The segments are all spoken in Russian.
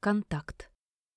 Контакт.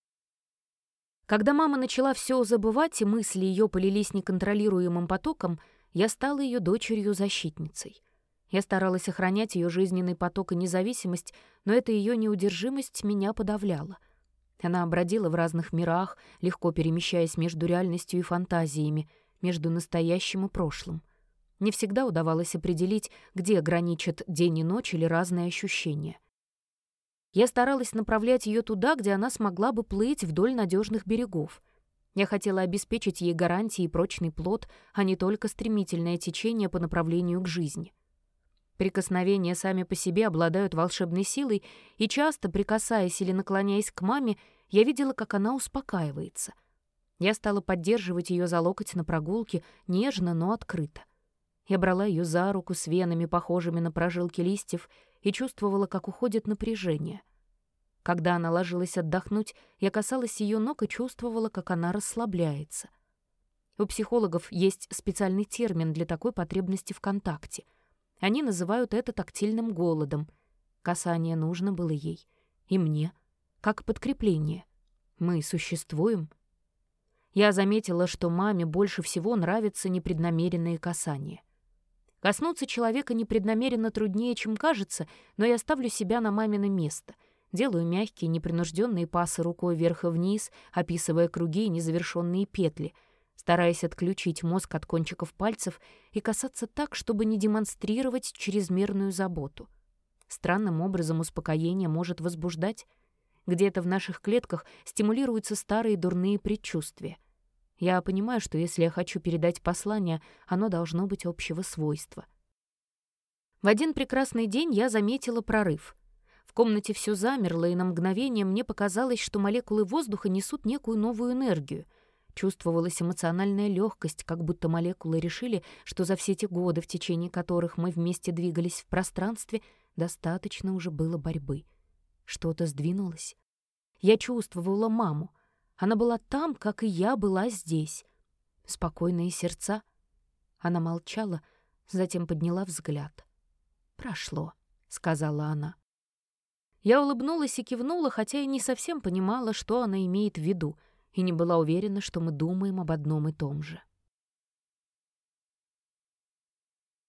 Когда мама начала все забывать, и мысли ее полились неконтролируемым потоком, я стала ее дочерью-защитницей. Я старалась охранять ее жизненный поток и независимость, но эта ее неудержимость меня подавляла. Она бродила в разных мирах, легко перемещаясь между реальностью и фантазиями, между настоящим и прошлым. Не всегда удавалось определить, где граничат день и ночь или разные ощущения. Я старалась направлять ее туда, где она смогла бы плыть вдоль надежных берегов. Я хотела обеспечить ей гарантии и прочный плод, а не только стремительное течение по направлению к жизни. Прикосновения сами по себе обладают волшебной силой, и часто, прикасаясь или наклоняясь к маме, я видела, как она успокаивается. Я стала поддерживать ее за локоть на прогулке, нежно, но открыто. Я брала ее за руку с венами, похожими на прожилки листьев, и чувствовала, как уходит напряжение. Когда она ложилась отдохнуть, я касалась ее ног и чувствовала, как она расслабляется. У психологов есть специальный термин для такой потребности в контакте. Они называют это тактильным голодом. Касание нужно было ей. И мне. Как подкрепление. Мы существуем. Я заметила, что маме больше всего нравятся непреднамеренные касания. Коснуться человека непреднамеренно труднее, чем кажется, но я ставлю себя на мамино место. Делаю мягкие, непринужденные пасы рукой вверх и вниз, описывая круги и незавершенные петли, стараясь отключить мозг от кончиков пальцев и касаться так, чтобы не демонстрировать чрезмерную заботу. Странным образом успокоение может возбуждать. Где-то в наших клетках стимулируются старые дурные предчувствия. Я понимаю, что если я хочу передать послание, оно должно быть общего свойства. В один прекрасный день я заметила прорыв. В комнате все замерло, и на мгновение мне показалось, что молекулы воздуха несут некую новую энергию. Чувствовалась эмоциональная легкость, как будто молекулы решили, что за все те годы, в течение которых мы вместе двигались в пространстве, достаточно уже было борьбы. Что-то сдвинулось. Я чувствовала маму. Она была там, как и я была здесь. Спокойные сердца. Она молчала, затем подняла взгляд. «Прошло», — сказала она. Я улыбнулась и кивнула, хотя и не совсем понимала, что она имеет в виду, и не была уверена, что мы думаем об одном и том же.